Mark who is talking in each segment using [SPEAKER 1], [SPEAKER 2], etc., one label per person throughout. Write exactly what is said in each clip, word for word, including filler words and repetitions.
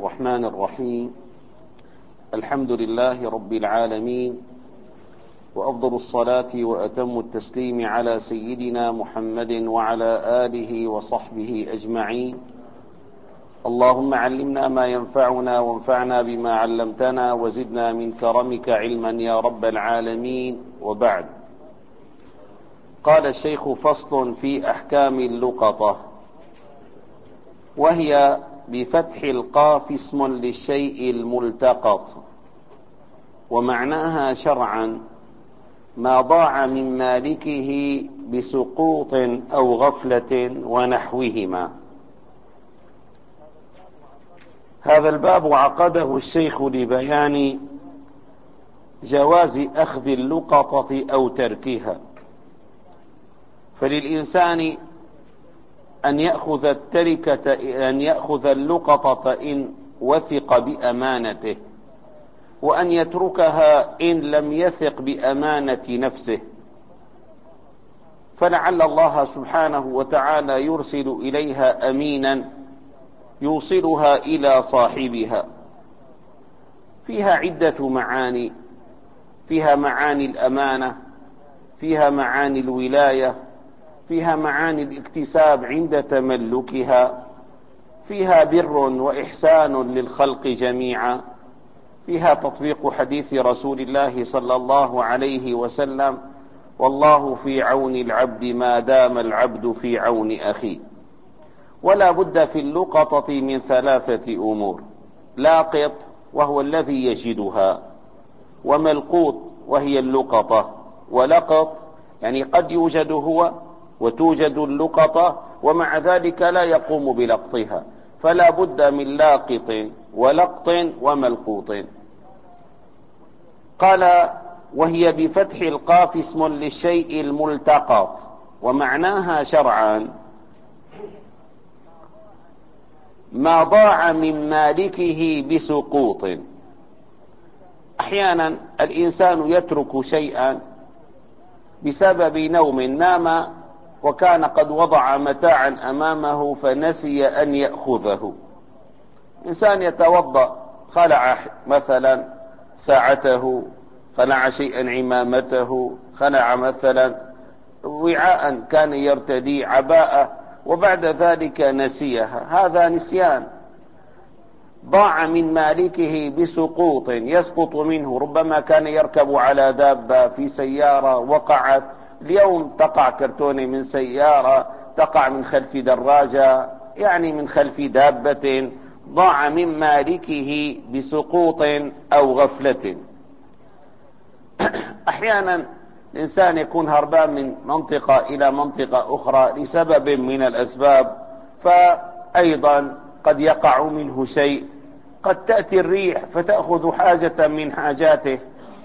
[SPEAKER 1] الرحمن الرحيم. الحمد لله رب العالمين، وأفضل الصلاة وأتم التسليم على سيدنا محمد وعلى آله وصحبه أجمعين. اللهم علمنا ما ينفعنا وانفعنا بما علمتنا وزدنا من كرمك علما يا رب العالمين. وبعد، قال الشيخ: فصل في أحكام اللقطة، وهي بفتح القاف اسم للشيء الملتقط، ومعناها شرعا ما ضاع من مالكه بسقوط أو غفلة ونحوهما. هذا الباب عقده الشيخ لبيان جواز أخذ اللقطة أو تركها، فللإنسان أن يأخذ التركة أن يأخذ اللقطة إن وثق بأمانته، وأن يتركها إن لم يثق بأمانة نفسه، فلعل الله سبحانه وتعالى يرسل إليها أمينا يوصلها إلى صاحبها. فيها عدة معاني، فيها معاني الأمانة، فيها معاني الولاية، فيها معاني الاكتساب عند تملكها، فيها بر وإحسان للخلق جميعا، فيها تطبيق حديث رسول الله صلى الله عليه وسلم: والله في عون العبد ما دام العبد في عون أخيه. ولا بد في اللقطة من ثلاثة أمور: لاقط وهو الذي يجدها، وملقوط وهي اللقطة، ولقط يعني قد يوجد هو وتوجد اللقطة ومع ذلك لا يقوم بلقطها، فلا بد من لاقط ولقط وملقوط. قال: وهي بفتح القاف اسم للشيء الملتقط، ومعناها شرعا ما ضاع من مالكه بسقوط. أحيانا الإنسان يترك شيئا بسبب نوم، نام وكان قد وضع متاعا أمامه فنسي أن يأخذه. إنسان يتوضأ، خلع مثلا ساعته، خلع شيئا عمامته، خلع مثلا وعاء كان يرتدي، عباءة، وبعد ذلك نسيها. هذا نسيان، ضاع من مالكه بسقوط، يسقط منه. ربما كان يركب على دابة في سيارة وقعت، اليوم تقع كرتونة من سيارة، تقع من خلف دراجة، يعني من خلف دابة، ضاع من مالكه بسقوط أو غفلة. أحيانا الإنسان يكون هربان من منطقة إلى منطقة أخرى لسبب من الأسباب، فأيضا قد يقع منه شيء، قد تأتي الريح فتأخذ حاجة من حاجاته،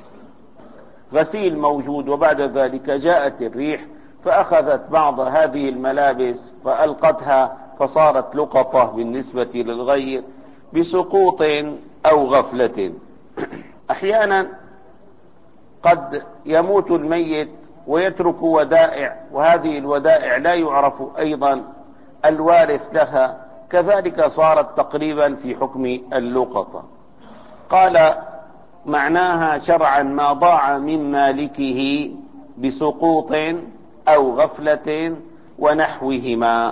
[SPEAKER 1] غسيل موجود وبعد ذلك جاءت الريح فأخذت بعض هذه الملابس فألقتها فصارت لقطة بالنسبة للغير بسقوط أو غفلة. أحيانا قد يموت الميت ويترك ودائع، وهذه الودائع لا يعرف أيضا الوارث لها، كذلك صارت تقريبا في حكم اللقطة. قال: معناها شرعا ما ضاع من مالكه بسقوط أو غفلة ونحوهما.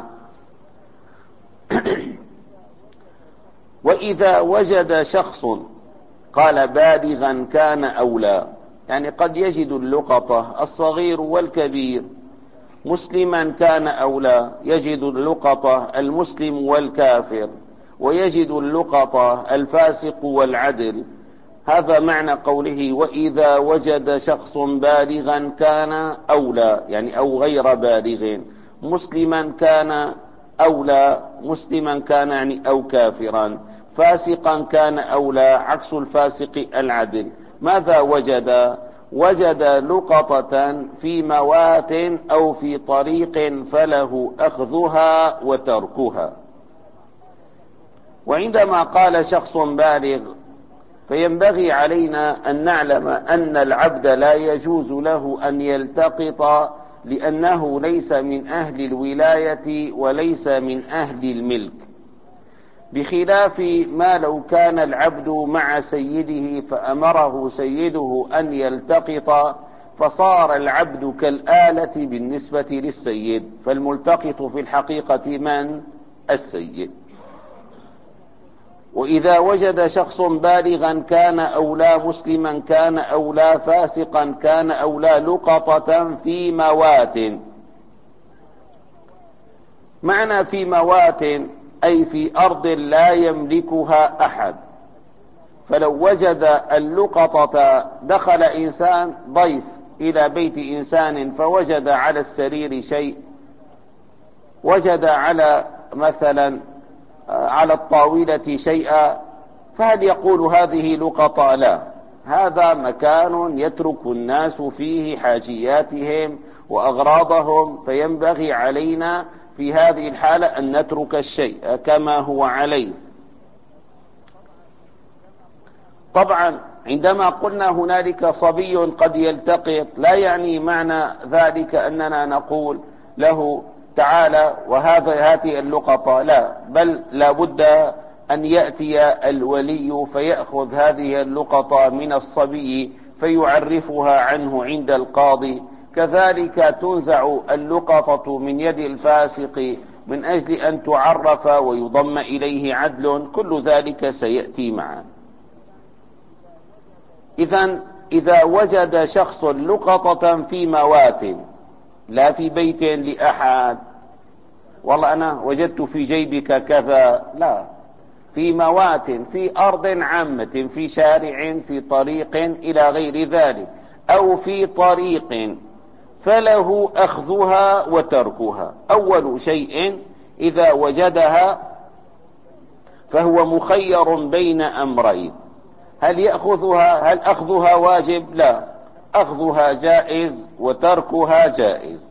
[SPEAKER 1] وإذا وجد شخص، قال: بالغا كان أو لا، يعني قد يجد اللقطة الصغير والكبير، مسلما كان أو لا، يجد اللقطة المسلم والكافر، ويجد اللقطة الفاسق والعدل. هذا معنى قوله: وإذا وجد شخص بالغا كان أو لا، يعني أو غير بالغ، مسلما كان أو لا، مسلما كان يعني أو كافرا، فاسقا كان أو لا، عكس الفاسق العدل. ماذا وجد؟ وجد لقطة في موات أو في طريق فله أخذها وتركها. وعندما قال شخص بالغ فينبغي علينا أن نعلم أن العبد لا يجوز له أن يلتقط، لأنه ليس من أهل الولاية وليس من أهل الملك، بخلاف ما لو كان العبد مع سيده فأمره سيده أن يلتقط، فصار العبد كالآلة بالنسبة للسيد، فالملتقط في الحقيقة من؟ السيد. وإذا وجد شخص بالغا كان أو لا، مسلما كان أو لا، فاسقا كان أو لا، لقطة في موات. معنى في موات أي في أرض لا يملكها أحد. فلو وجد اللقطة، دخل إنسان ضيف إلى بيت إنسان فوجد على السرير شيء، وجد على مثلا على الطاولة شيئا، فهل يقول هذه لقطة؟ لا، هذا مكان يترك الناس فيه حاجياتهم وأغراضهم، فينبغي علينا في هذه الحالة أن نترك الشيء كما هو عليه. طبعا عندما قلنا هنالك صبي قد يلتقط، لا يعني معنى ذلك أننا نقول له تعالى وهذا هذه اللقطة، لا، بل لابد أن يأتي الولي فيأخذ هذه اللقطة من الصبي فيعرفها عنه عند القاضي. كذلك تنزع اللقطة من يد الفاسق من أجل أن تعرف ويضم إليه عدل، كل ذلك سيأتي معا. إذن إذا وجد شخص لقطة في موات، لا في بيت لأحد، والله أنا وجدت في جيبك كذا، لا، في موات، في أرض عامة، في شارع، في طريق إلى غير ذلك، أو في طريق، فله أخذها وتركها. أول شيء إذا وجدها فهو مخير بين أمرين: هل يأخذها؟ هل أخذها واجب؟ لا، أخذها جائز وتركها جائز،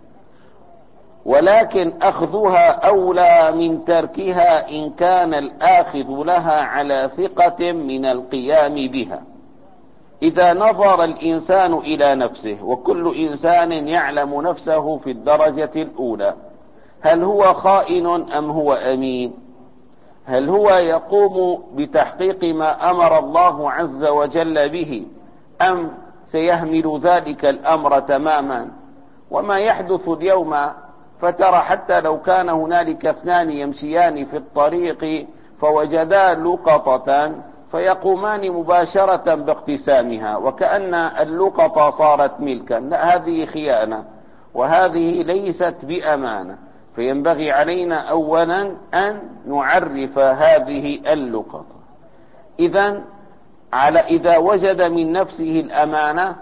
[SPEAKER 1] ولكن أخذها أولى من تركها إن كان الآخذ لها على ثقة من القيام بها. إذا نظر الإنسان إلى نفسه، وكل إنسان يعلم نفسه في الدرجة الأولى، هل هو خائن أم هو أمين؟ هل هو يقوم بتحقيق ما أمر الله عز وجل به أم سيهمل ذلك الأمر تماما؟ وما يحدث اليوم، فترى حتى لو كان هنالك اثنان يمشيان في الطريق فوجدا لقطة فيقومان مباشرة باقتسامها وكأن اللقطة صارت ملكا. لا، هذه خيانة وهذه ليست بأمانة. فينبغي علينا أولا أن نعرف هذه اللقطة. إذن على إذا وجد من نفسه الأمانة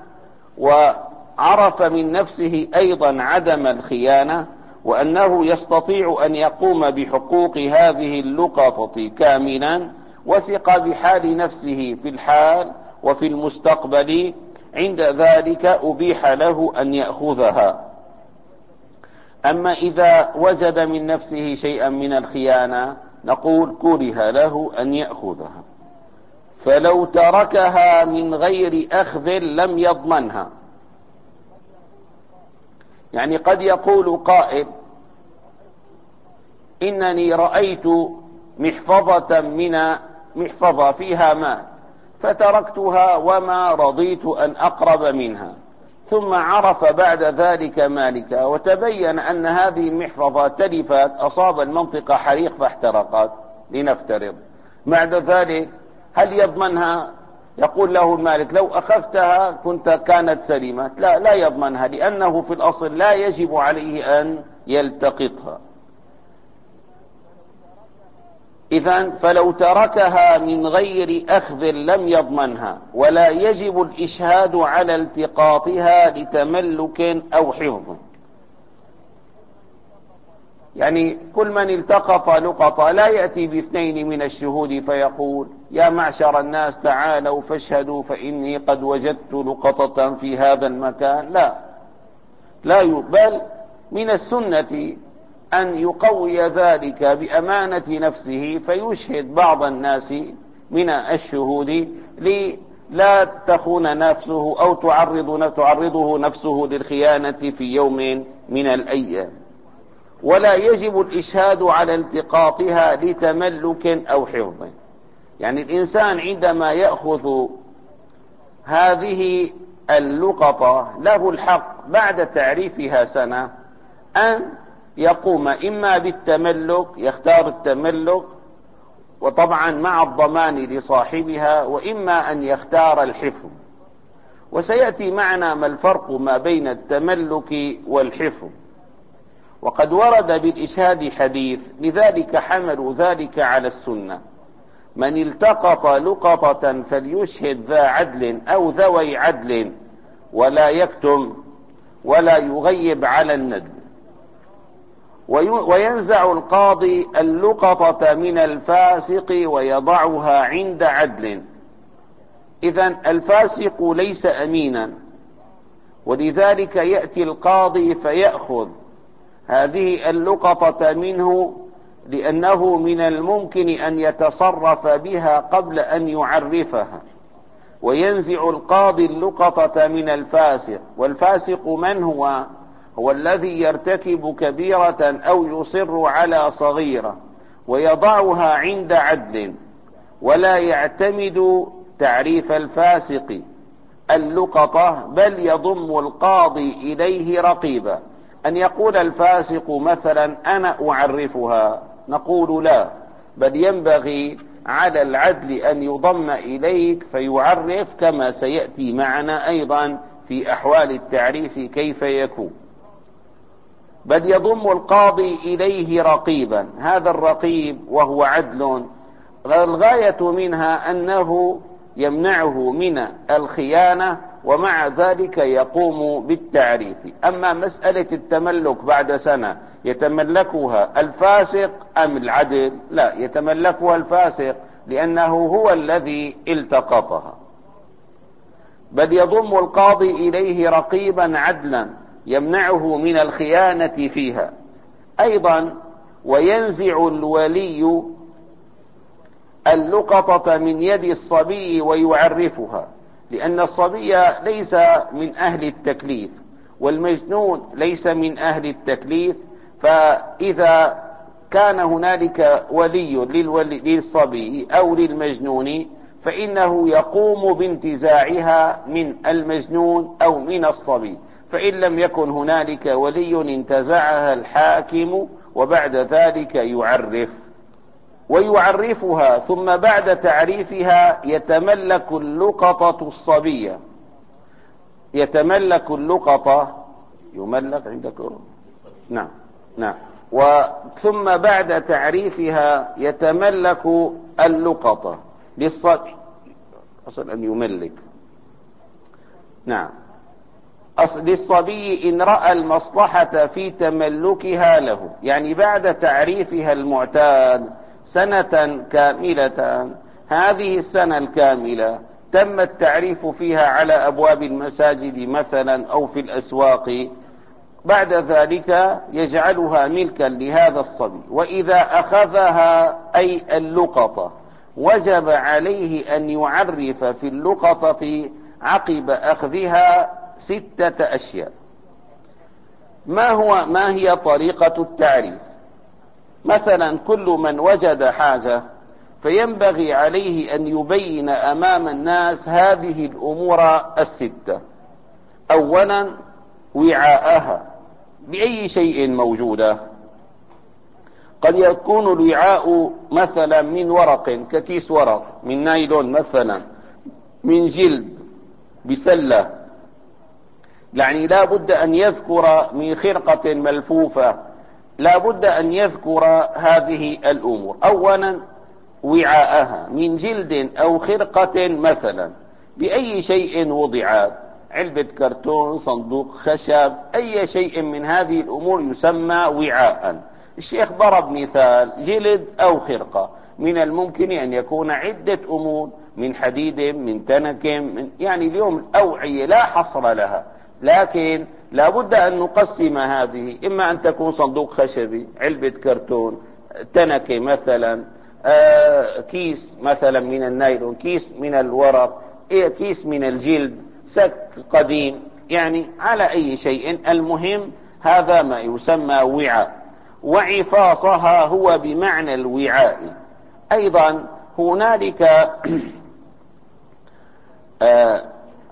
[SPEAKER 1] وعرف من نفسه أيضا عدم الخيانة، وأنه يستطيع أن يقوم بحقوق هذه اللقطة كاملا، وثق بحال نفسه في الحال وفي المستقبل، عند ذلك أبيح له أن يأخذها. أما إذا وجد من نفسه شيئا من الخيانة نقول كره له أن يأخذها. فلو تركها من غير أخذ لم يضمنها. يعني قد يقول قائل: إنني رأيت محفظة من محفظة فيها مال فتركتها وما رضيت أن أقرب منها، ثم عرف بعد ذلك مالكها وتبين أن هذه المحفظة تلفت، أصاب المنطقة حريق فاحترقت لنفترض، بعد ذلك هل يضمنها؟ يقول له المالك: لو أخذتها كنت كانت سليمة. لا، لا يضمنها، لأنه في الأصل لا يجب عليه أن يلتقطها. إذن فلو تركها من غير أخذ لم يضمنها، ولا يجب الإشهاد على التقاطها لتملك أو حفظ. يعني كل من التقط لقطة لا يأتي باثنين من الشهود فيقول: يا معشر الناس تعالوا فاشهدوا فإني قد وجدت لقطة في هذا المكان. لا، لا، بل من السنة أن يقوي ذلك بأمانة نفسه فيشهد بعض الناس من الشهود لا تخون نفسه أو تعرض تعرضه نفسه للخيانة في يوم من الأيام. ولا يجب الإشهاد على التقاطها لتملك أو حفظ. يعني الإنسان عندما يأخذ هذه اللقطة له الحق بعد تعريفها سنة أن يقوم إما بالتملك، يختار التملك وطبعا مع الضمان لصاحبها، وإما أن يختار الحفظ. وسيأتي معنا ما الفرق ما بين التملك والحفظ. وقد ورد بالإشهاد حديث، لذلك حملوا ذلك على السنة: من التقط لقطة فليشهد ذا عدل أو ذوي عدل ولا يكتم ولا يغيب على الندب. وينزع القاضي اللقطة من الفاسق ويضعها عند عدل. إذن الفاسق ليس أمينا، ولذلك يأتي القاضي فيأخذ هذه اللقطة منه، لأنه من الممكن أن يتصرف بها قبل أن يعرفها. وينزع القاضي اللقطة من الفاسق. والفاسق من هو؟ هو الذي يرتكب كبيرة أو يصر على صغيرة، ويضعها عند عدل، ولا يعتمد تعريف الفاسق اللقطة، بل يضم القاضي إليه رقيبا. أن يقول الفاسق مثلا أنا أعرفها، نقول لا، بل ينبغي على العدل أن يضم إليك فيعرف، كما سيأتي معنا أيضا في أحوال التعريف كيف يكون. بل يضم القاضي إليه رقيبا. هذا الرقيب وهو عدل، الغاية منها أنه يمنعه من الخيانة، ومع ذلك يقوم بالتعريف. أما مسألة التملك بعد سنة يتملكها الفاسق أم العدل؟ لا، يتملكها الفاسق، لأنه هو الذي التقطها. بل يضم القاضي إليه رقيبا عدلا يمنعه من الخيانة فيها. أيضا وينزع الولي اللقطة من يد الصبي ويعرفها، لأن الصبي ليس من أهل التكليف، والمجنون ليس من أهل التكليف. فإذا كان هنالك ولي للصبي أو للمجنون، فإنه يقوم بانتزاعها من المجنون أو من الصبي. فإن لم يكن هنالك ولي انتزعها الحاكم، وبعد ذلك يعرف ويعرفها. ثم بعد تعريفها يتملك اللقطة الصبية، يتملك اللقطة، يملك عندكم؟ نعم نعم. وثم بعد تعريفها يتملك اللقطة للصبي، أصل أن يملك، نعم، أصل للصبي إن رأى المصلحة في تملكها له. يعني بعد تعريفها المعتاد سنة كاملة، هذه السنة الكاملة تم التعريف فيها على أبواب المساجد مثلا أو في الأسواق، بعد ذلك يجعلها ملكا لهذا الصبي. وإذا أخذها أي اللقطة وجب عليه أن يعرف في اللقطة عقب أخذها ستة أشياء. ما هو ما هي طريقة التعريف؟ مثلا كل من وجد حاجة فينبغي عليه أن يبين أمام الناس هذه الأمور الستة. أولا وعاءها بأي شيء موجودة. قد يكون الوعاء مثلا من ورق ككيس ورق، من نايلون مثلا، من جلد، بسلة. يعني لا بد أن يذكر من خرقة ملفوفة، لا بد أن يذكر هذه الأمور. أولا وعاءها من جلد أو خرقة مثلا، بأي شيء وضعت، علبة كرتون، صندوق خشب، أي شيء من هذه الأمور يسمى وعاء. الشيخ ضرب مثال جلد أو خرقة، من الممكن أن يكون عدة أمور، من حديد، من تنك، من يعني اليوم الأوعية لا حصر لها، لكن لا بد أن نقسم هذه. إما أن تكون صندوق خشبي، علبة كرتون، تنك مثلا، آه كيس مثلا من النايلون، كيس من الورق، كيس من الجلد، سك قديم، يعني على أي شيء. المهم هذا ما يسمى وعاء. وعفاصها هو بمعنى الوعاء. أيضا هنالك آه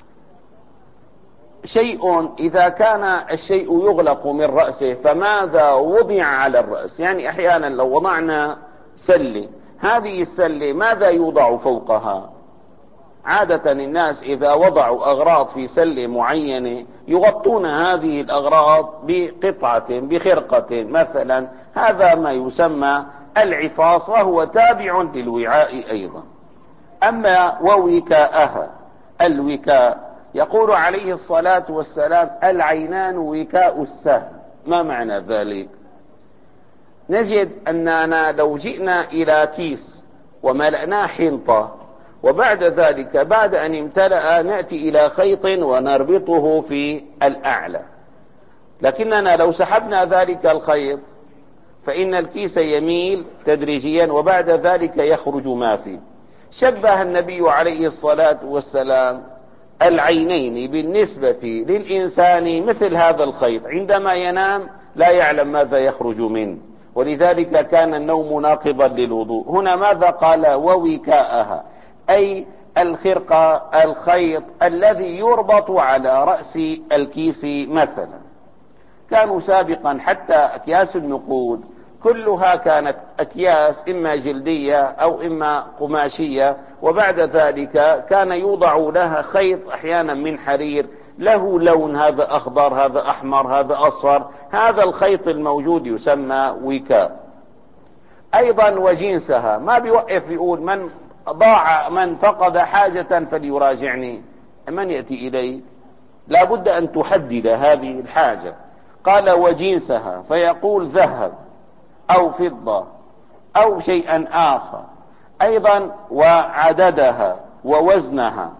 [SPEAKER 1] شيء إذا كان الشيء يغلق من رأسه فماذا وضع على الرأس؟ يعني أحيانا لو وضعنا سلة، هذه السلة ماذا يوضع فوقها؟ عادة الناس إذا وضعوا أغراض في سلة معينة يغطون هذه الأغراض بقطعة بخرقة مثلا، هذا ما يسمى العفاص وهو تابع للوعاء أيضا. أما ووكاءها، الوكاء يقول عليه الصلاة والسلام العينان وكاء السهم. ما معنى ذلك؟ نجد أننا لو جئنا إلى كيس وملأناه حنطة وبعد ذلك بعد أن امتلأ نأتي إلى خيط ونربطه في الأعلى، لكننا لو سحبنا ذلك الخيط فإن الكيس يميل تدريجيا وبعد ذلك يخرج ما فيه. شبه النبي عليه الصلاة والسلام العينين بالنسبة للإنسان مثل هذا الخيط، عندما ينام لا يعلم ماذا يخرج منه، ولذلك كان النوم ناقضا للوضوء. هنا ماذا قال؟ ووكاءها، أي الخرقة الخيط الذي يربط على رأس الكيس مثلا. كانوا سابقا حتى أكياس النقود كلها كانت أكياس إما جلدية أو إما قماشية، وبعد ذلك كان يوضع لها خيط أحيانا من حرير له لون، هذا أخضر هذا أحمر هذا أصفر، هذا الخيط الموجود يسمى وكاء. أيضا وجنسها، ما بيوقف يقول من ضاع من فقد حاجة فليراجعني، من يأتي إليه؟ لا بد أن تحدد هذه الحاجة. قال وجنسها، فيقول ذهب أو فضة أو شيئا آخر. أيضا وعددها ووزنها،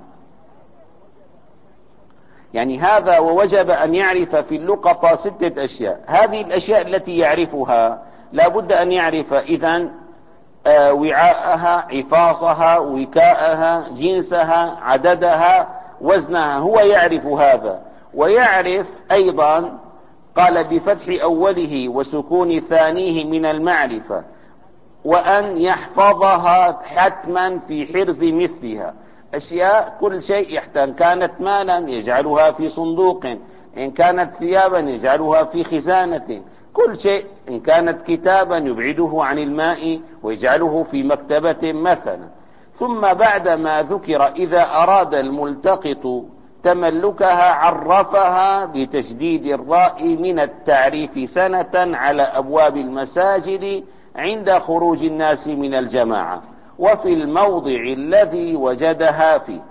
[SPEAKER 1] يعني هذا ووجب أن يعرف في اللقطة ستة أشياء. هذه الأشياء التي يعرفها لا بد أن يعرف إذن آه وعاءها، عفاصها، وكاءها، جنسها، عددها، وزنها، هو يعرف هذا. ويعرف أيضا قال بفتح أوله وسكون ثانيه من المعرفة، وأن يحفظها حتما في حرز مثلها. أشياء كل شيء يحتاج، كانت مالا يجعلها في صندوق، إن كانت ثيابا يجعلها في خزانة، كل شيء. إن كانت كتابا يبعده عن الماء ويجعله في مكتبة مثلا. ثم بعد ما ذكر إذا أراد الملتقط تملكها عرفها بتشديد الراء من التعريف سنة على أبواب المساجد عند خروج الناس من الجماعة وفي الموضع الذي وجدها فيه.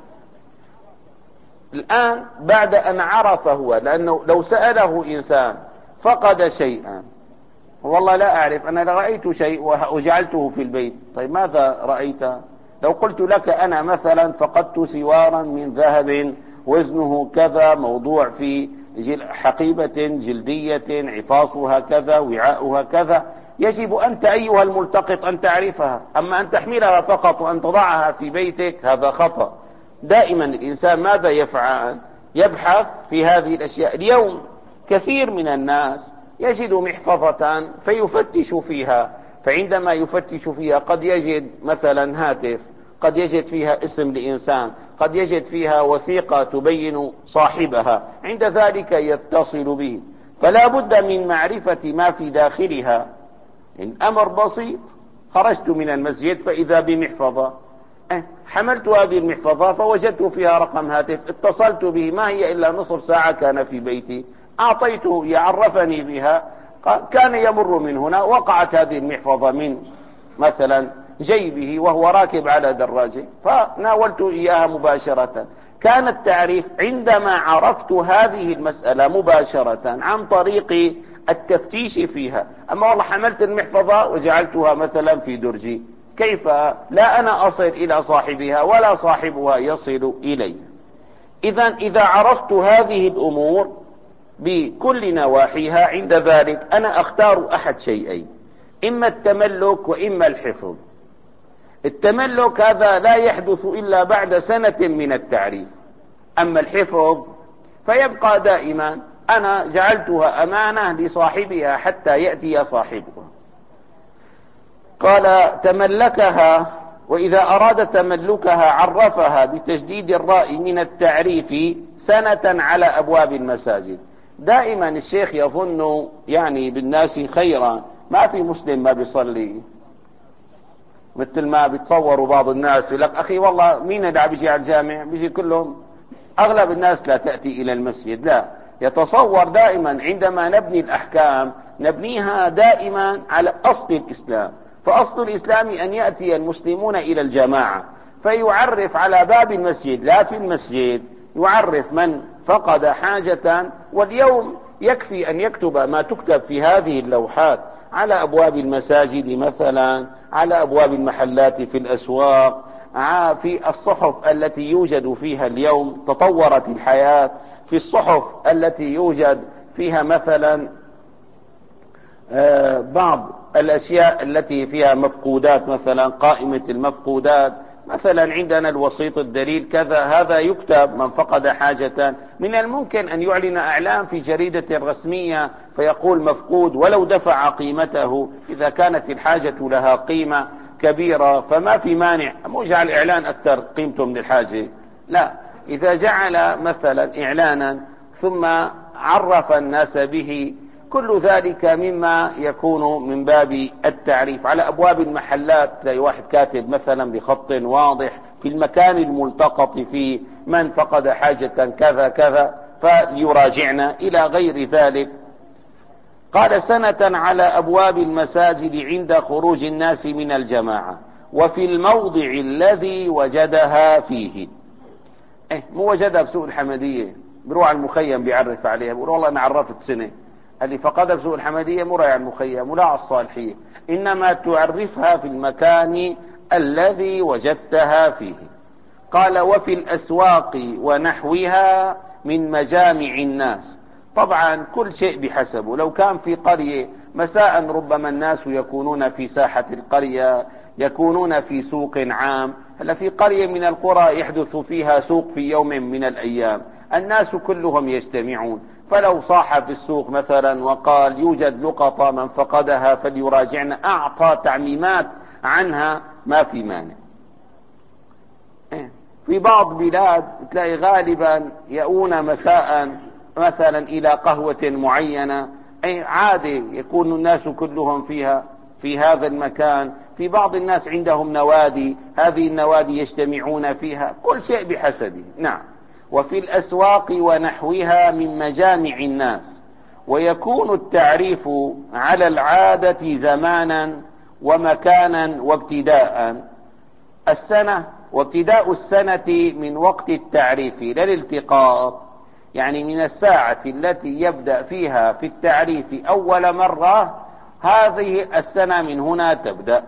[SPEAKER 1] الآن بعد أن عرف هو، لأنه لو سأله إنسان فقد شيئا، والله لا أعرف، أنا رأيت شيء وجعلته في البيت، طيب ماذا رأيت؟ لو قلت لك أنا مثلا فقدت سوارا من ذهب وزنه كذا موضوع في حقيبة جلدية عفاصها كذا وعاؤها كذا، يجب أنت أيها الملتقط أن تعرفها. أما أن تحملها فقط وأن تضعها في بيتك هذا خطأ. دائما الإنسان ماذا يفعل؟ يبحث في هذه الأشياء. اليوم كثير من الناس يجد محفظة فيفتش فيها، فعندما يفتش فيها قد يجد مثلا هاتف، قد يجد فيها اسم لإنسان، قد يجد فيها وثيقة تبين صاحبها، عند ذلك يتصل به. فلا بد من معرفة ما في داخلها. إن أمر بسيط، خرجت من المسجد فإذا بمحفظة، حملت هذه المحفظة فوجدت فيها رقم هاتف، اتصلت به، ما هي إلا نصف ساعة كان في بيتي، أعطيته يعرفني بها، كان يمر من هنا، وقعت هذه المحفظة من مثلا جيبه وهو راكب على دراجه فناولت إياها مباشرة. كان التعريف عندما عرفت هذه المسألة مباشرة عن طريق التفتيش فيها. أما والله حملت المحفظة وجعلتها مثلا في درجي، كيف؟ لا أنا أصل إلى صاحبها ولا صاحبها يصل إلي. إذا إذا عرفت هذه الأمور بكل نواحيها، عند ذلك أنا أختار أحد شيئين، إما التملك وإما الحفظ. التملك هذا لا يحدث إلا بعد سنة من التعريف، أما الحفظ فيبقى دائما. أنا جعلتها أمانة لصاحبها حتى يأتي صاحبها. قال تملكها، وإذا أراد تملكها عرفها بتجديد الراء من التعريف سنة على أبواب المساجد. دائما الشيخ يظن يعني بالناس خيرا، ما في مسلم ما بيصلي، مثل ما بيتصوروا بعض الناس يقول لك أخي والله مين اللي عم بيجي على الجامع؟ بيجي كلهم، أغلب الناس لا تأتي إلى المسجد. لا، يتصور دائما عندما نبني الأحكام نبنيها دائما على أصل الإسلام. فأصل الإسلام أن يأتي المسلمون إلى الجماعة، فيعرف على باب المسجد لا في المسجد، يعرف من فقد حاجة. واليوم يكفي أن يكتب ما تكتب في هذه اللوحات على أبواب المساجد مثلا، على أبواب المحلات في الأسواق، في الصحف التي يوجد فيها اليوم، تطورت الحياة، في الصحف التي يوجد فيها مثلا بعض الأشياء التي فيها مفقودات، مثلا قائمة المفقودات، مثلا عندنا الوسيط الدليل كذا، هذا يكتب من فقد حاجة. من الممكن أن يعلن إعلان في جريدة رسمية فيقول مفقود ولو دفع قيمته، إذا كانت الحاجة لها قيمة كبيرة فما في مانع. مو جعل إعلان أكثر قيمته من الحاجة، لا، إذا جعل مثلا إعلانا ثم عرف الناس به، كل ذلك مما يكون من باب التعريف. على أبواب المحلات تلاقي واحد كاتب مثلا بخط واضح في المكان الملتقط فيه من فقد حاجة كذا كذا فليراجعنا إلى غير ذلك. قال سنة على أبواب المساجد عند خروج الناس من الجماعة، وفي الموضع الذي وجدها فيه. إيه مو وجدها بسوق الحمدية بروح على المخيم بيعرف عليها بيقول والله أنا عرفت سنة، اللي فقدها بسوق الحمدية مو رايح على المخيم ولا على الصالحية، إنما تعرفها في المكان الذي وجدتها فيه. قال وفي الأسواق ونحوها من مجامع الناس. طبعا كل شيء بحسبه، لو كان في قرية مساء ربما الناس يكونون في ساحة القرية، يكونون في سوق عام. هلا في قرية من القرى يحدث فيها سوق في يوم من الأيام، الناس كلهم يجتمعون، فلو صاح في السوق مثلا وقال يوجد لقطة من فقدها فليراجعنا، أعطى تعميمات عنها، ما في مانع. في بعض بلاد تلاقي غالبا يؤون مساء مثلا إلى قهوة معينة، أي عادي يكون الناس كلهم فيها في هذا المكان. في بعض الناس عندهم نوادي، هذه النوادي يجتمعون فيها، كل شيء بحسبه. نعم. وفي الأسواق ونحوها من مجامع الناس. ويكون التعريف على العادة زمانا ومكانا وابتداء. السنة وابتداء السنة من وقت التعريف لا الالتقاط، يعني من الساعة التي يبدأ فيها في التعريف أول مرة، هذه السنة من هنا تبدأ.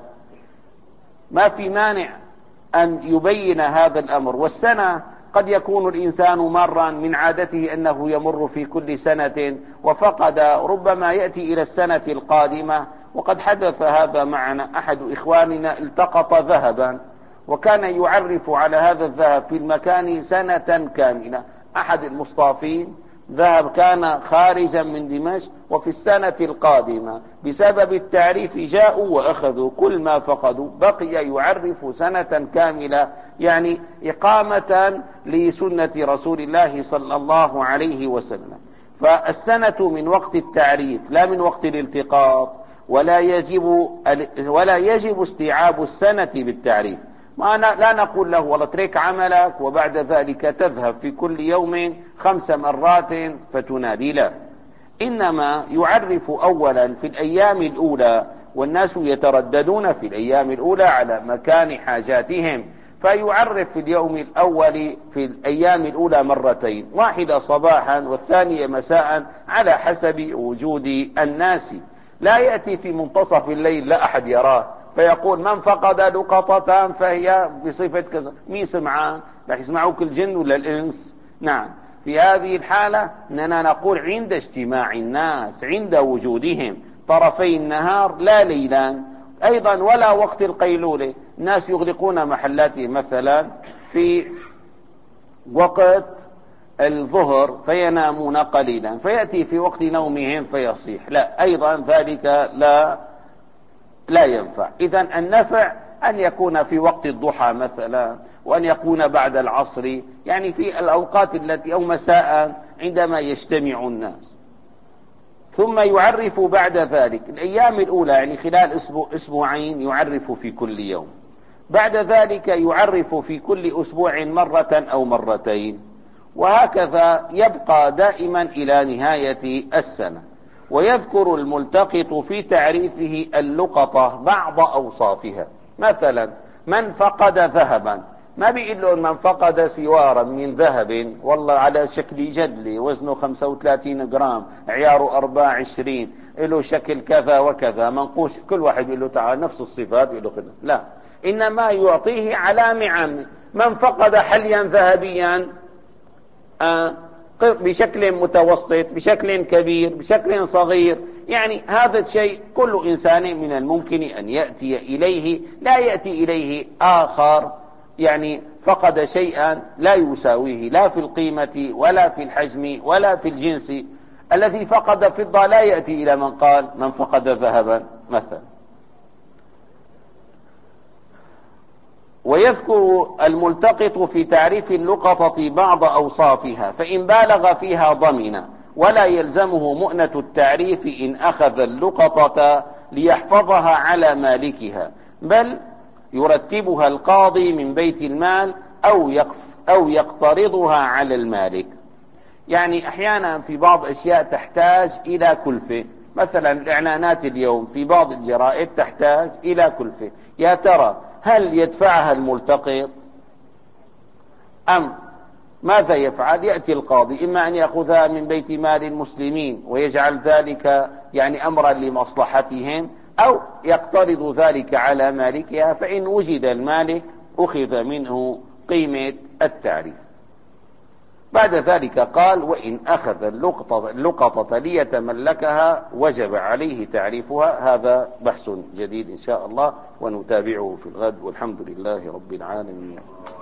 [SPEAKER 1] ما في مانع أن يبين هذا الأمر. والسنة قد يكون الإنسان مرا من عادته أنه يمر في كل سنة وفقد، ربما يأتي إلى السنة القادمة. وقد حدث هذا معنا، أحد إخواننا التقط ذهبا وكان يعرف على هذا الذهب في المكان سنة كاملة. أحد المصطافين ذهب كان خارجا من دمشق، وفي السنة القادمة بسبب التعريف جاءوا وأخذوا كل ما فقدوا، بقي يعرف سنة كاملة، يعني إقامة لسنة رسول الله صلى الله عليه وسلم. فالسنة من وقت التعريف لا من وقت الالتقاط، ولا يجب ولا يجب استيعاب السنة بالتعريف. ما لا نقول له والله اترك عملك وبعد ذلك تذهب في كل يوم خمس مرات فتنادي، لا، إنما يعرف أولا في الأيام الأولى، والناس يترددون في الأيام الأولى على مكان حاجاتهم، فيعرف في اليوم الأول في الأيام الأولى مرتين، واحدة صباحا والثانية مساء على حسب وجود الناس. لا يأتي في منتصف الليل لا أحد يراه فيقول من فقد لقطة فهي بصفة كذا. مين سمعان؟ رح يسمعوك الجن ولا الإنس؟ نعم. في هذه الحالة أننا نقول عند اجتماع الناس، عند وجودهم طرفي النهار لا ليلان. أيضا ولا وقت القيلولة، الناس يغلقون محلاتهم مثلا في وقت الظهر فينامون قليلا فيأتي في وقت نومهم فيصيح، لا، أيضا ذلك لا لا ينفع. إذن النفع أن يكون في وقت الضحى مثلا، وأن يكون بعد العصر، يعني في الأوقات التي أو مساء عندما يجتمع الناس. ثم يعرف بعد ذلك الأيام الأولى، يعني خلال أسبوع أسبوعين يعرف في كل يوم، بعد ذلك يعرف في كل أسبوع مرة أو مرتين، وهكذا يبقى دائما إلى نهاية السنة. ويذكر الملتقط في تعريفه اللقطة بعض أوصافها. مثلا من فقد ذهبا، ما بيقول له من فقد سوارا من ذهب والله على شكل جدلي وزنه خمسة وثلاثين جرام عياره أربعة وعشرين له شكل كذا وكذا منقوش، كل واحد يقول له تعال نفس الصفات يقول له خذ، لا، إنما يعطيه على عام. من فقد حليا ذهبيا آه بشكل متوسط، بشكل كبير، بشكل صغير، يعني هذا الشيء كل إنسان من الممكن أن يأتي إليه، لا يأتي إليه آخر يعني فقد شيئا لا يساويه لا في القيمة ولا في الحجم ولا في الجنس. الذي فقد فضة لا يأتي إلى من قال من فقد ذهبا مثلا. ويذكر الملتقط في تعريف اللقطة بعض أوصافها، فإن بالغ فيها ضمن، ولا يلزمه مؤنة التعريف إن أخذ اللقطة ليحفظها على مالكها، بل يرتبها القاضي من بيت المال أو أو يقترضها على المالك. يعني أحيانا في بعض أشياء تحتاج إلى كلفة، مثلا الإعلانات اليوم في بعض الجرائد تحتاج إلى كلفة، يا ترى هل يدفعها الملتقط أم ماذا يفعل؟ يأتي القاضي إما أن يأخذها من بيت مال المسلمين ويجعل ذلك يعني أمرا لمصلحتهم، أو يقترض ذلك على مالكها، فإن وجد المالك أخذ منه قيمة التعريف. بعد ذلك قال وإن أخذ اللقطة, اللقطة ليتملكها وجب عليه تعريفها. هذا بحث جديد إن شاء الله ونتابعه في الغد، والحمد لله رب العالمين.